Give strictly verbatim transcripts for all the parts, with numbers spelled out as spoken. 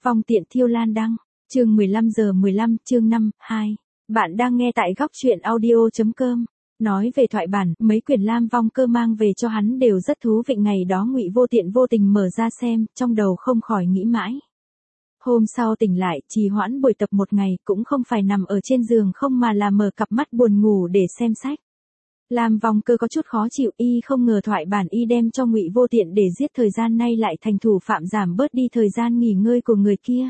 Vong tiện thiêu lan đăng, chương mười lăm giờ mười lăm, chương năm, hai. Bạn đang nghe tại góc truyện audio.com. Nói về thoại bản, mấy quyển Lam Vong Cơ mang về cho hắn đều rất thú vị. Ngày đó Ngụy Vô Tiện vô tình mở ra xem, trong đầu không khỏi nghĩ mãi. Hôm sau tỉnh lại, trì hoãn buổi tập một ngày, cũng không phải nằm ở trên giường không mà là mở cặp mắt buồn ngủ để xem sách. Lam Vong Cơ có chút khó chịu, y không ngờ thoại bản y đem cho Ngụy Vô Tiện để giết thời gian nay lại thành thủ phạm giảm bớt đi thời gian nghỉ ngơi của người kia.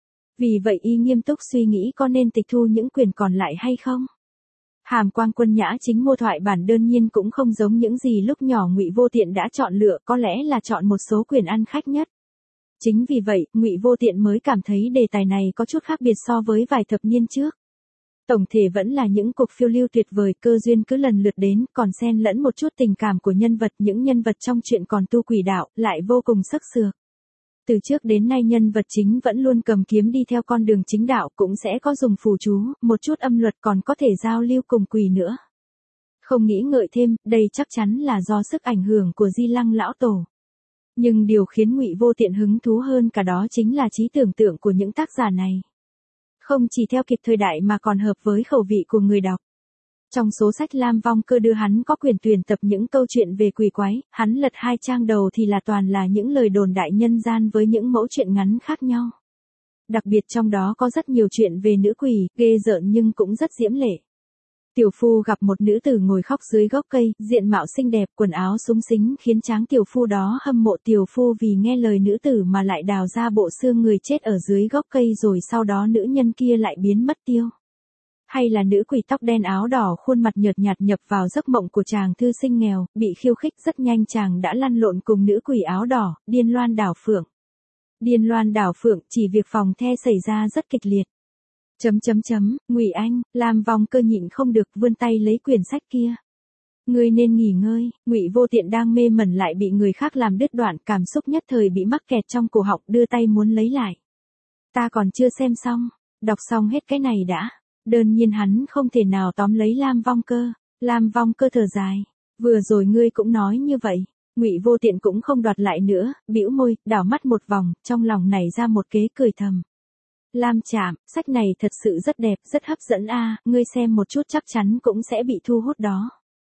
Vì vậy y nghiêm túc suy nghĩ có nên tịch thu những quyển còn lại hay không. Hàm Quang Quân Nhã chính mua thoại bản đương nhiên cũng không giống những gì lúc nhỏ Ngụy Vô Tiện đã chọn lựa, có lẽ là chọn một số quyển ăn khách nhất. Chính vì vậy, Ngụy Vô Tiện mới cảm thấy đề tài này có chút khác biệt so với vài thập niên trước. Tổng thể vẫn là những cuộc phiêu lưu tuyệt vời, cơ duyên cứ lần lượt đến, còn xen lẫn một chút tình cảm của nhân vật, những nhân vật trong truyện còn tu quỷ đạo, lại vô cùng sắc sược. Từ trước đến nay nhân vật chính vẫn luôn cầm kiếm đi theo con đường chính đạo, cũng sẽ có dùng phù chú, một chút âm luật, còn có thể giao lưu cùng quỷ nữa. Không nghĩ ngợi thêm, đây chắc chắn là do sức ảnh hưởng của Di Lăng lão tổ. Nhưng điều khiến Ngụy Vô Tiện hứng thú hơn cả đó chính là trí tưởng tượng của những tác giả này. Không chỉ theo kịp thời đại mà còn hợp với khẩu vị của người đọc. Trong số sách Lam Vong Cơ đưa hắn có quyền tuyển tập những câu chuyện về quỷ quái, hắn lật hai trang đầu thì là toàn là những lời đồn đại nhân gian với những mẫu chuyện ngắn khác nhau. Đặc biệt trong đó có rất nhiều chuyện về nữ quỷ, ghê rợn nhưng cũng rất diễm lệ. Tiểu phu gặp một nữ tử ngồi khóc dưới gốc cây, diện mạo xinh đẹp, quần áo xúng xính khiến tráng tiểu phu đó hâm mộ. Tiểu phu vì nghe lời nữ tử mà lại đào ra bộ xương người chết ở dưới gốc cây, rồi sau đó nữ nhân kia lại biến mất tiêu. Hay là nữ quỷ tóc đen áo đỏ khuôn mặt nhợt nhạt nhập vào giấc mộng của chàng thư sinh nghèo, bị khiêu khích rất nhanh chàng đã lăn lộn cùng nữ quỷ áo đỏ, điên loan đảo phượng. Điên loan đảo phượng, chỉ việc phòng the xảy ra rất kịch liệt. Chấm chấm chấm, Ngụy Anh, Lam Vong Cơ nhịn không được vươn tay lấy quyển sách kia. Ngươi nên nghỉ ngơi. Ngụy Vô Tiện đang mê mẩn lại bị người khác làm đứt đoạn, cảm xúc nhất thời bị mắc kẹt trong cổ họng, đưa tay muốn lấy lại. Ta còn chưa xem xong, đọc xong hết cái này đã. Đơn nhiên hắn không thể nào tóm lấy Lam Vong Cơ. Lam Vong Cơ thở dài. Vừa rồi ngươi cũng nói như vậy. Ngụy Vô Tiện cũng không đoạt lại nữa, bĩu môi, đảo mắt một vòng, trong lòng nảy ra một kế cười thầm. Lam Trạm, sách này thật sự rất đẹp, rất hấp dẫn a, ngươi xem một chút chắc chắn cũng sẽ bị thu hút đó.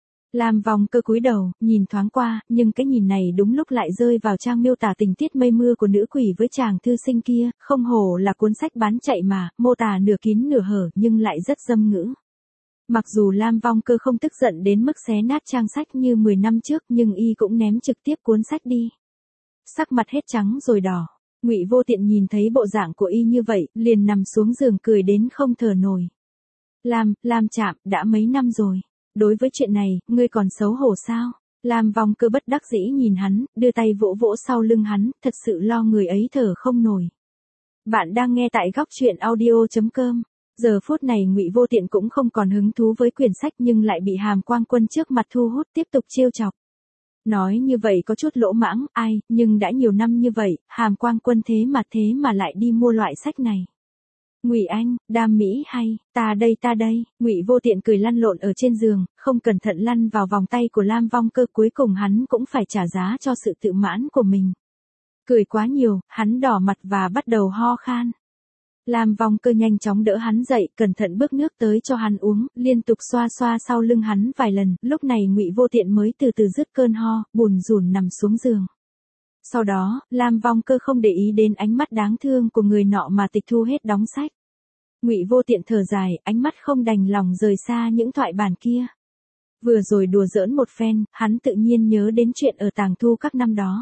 Lam Vong Cơ cúi đầu, nhìn thoáng qua, nhưng cái nhìn này đúng lúc lại rơi vào trang miêu tả tình tiết mây mưa của nữ quỷ với chàng thư sinh kia, không hổ là cuốn sách bán chạy mà, mô tả nửa kín nửa hở nhưng lại rất dâm ngữ. Mặc dù Lam Vong Cơ không tức giận đến mức xé nát trang sách như mười năm trước, nhưng y cũng ném trực tiếp cuốn sách đi. Sắc mặt hết trắng rồi đỏ. Ngụy Vô Tiện nhìn thấy bộ dạng của y như vậy, liền nằm xuống giường cười đến không thở nổi. Lam, Lam Trạm, đã mấy năm rồi. Đối với chuyện này, ngươi còn xấu hổ sao? Lam Vong Cơ bất đắc dĩ nhìn hắn, đưa tay vỗ vỗ sau lưng hắn, thật sự lo người ấy thở không nổi. Bạn đang nghe tại góc truyện audio.com. Giờ phút này Ngụy Vô Tiện cũng không còn hứng thú với quyển sách nhưng lại bị Hàm Quang Quân trước mặt thu hút, tiếp tục trêu chọc. Nói như vậy có chút lỗ mãng, ai, nhưng đã nhiều năm như vậy, Hàm Quang Quân thế mà thế mà lại đi mua loại sách này. Ngụy Anh, đam mỹ hay, ta đây ta đây. Ngụy Vô Tiện cười lăn lộn ở trên giường, không cẩn thận lăn vào vòng tay của Lam Vong Cơ, cuối cùng hắn cũng phải trả giá cho sự tự mãn của mình. Cười quá nhiều, hắn đỏ mặt và bắt đầu ho khan. Lam Vong Cơ nhanh chóng đỡ hắn dậy, cẩn thận bước nước tới cho hắn uống, liên tục xoa xoa sau lưng hắn vài lần, lúc này Ngụy Vô Tiện mới từ từ dứt cơn ho, bùn rủn nằm xuống giường. Sau đó, Lam Vong Cơ không để ý đến ánh mắt đáng thương của người nọ mà tịch thu hết đóng sách. Ngụy Vô Tiện thở dài, ánh mắt không đành lòng rời xa những thoại bản kia. Vừa rồi đùa giỡn một phen, hắn tự nhiên nhớ đến chuyện ở tàng thu các năm đó.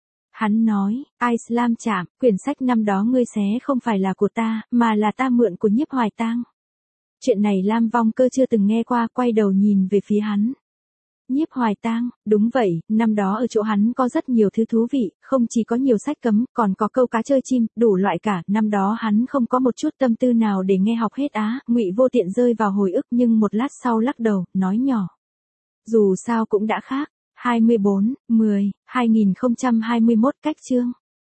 Hắn nói, ai Lam Trạm, quyển sách năm đó ngươi xé không phải là của ta, mà là ta mượn của Nhiếp Hoài Tang. Chuyện này Lam Vong Cơ chưa từng nghe qua, quay đầu nhìn về phía hắn. Nhiếp Hoài Tang, đúng vậy, năm đó ở chỗ hắn có rất nhiều thứ thú vị, không chỉ có nhiều sách cấm, còn có câu cá chơi chim, đủ loại cả, năm đó hắn không có một chút tâm tư nào để nghe học hết á. Ngụy Vô Tiện rơi vào hồi ức nhưng một lát sau lắc đầu, nói nhỏ. Dù sao cũng đã khác. hai mươi bốn, mười, hai nghìn không trăm hai mươi mốt cách chương.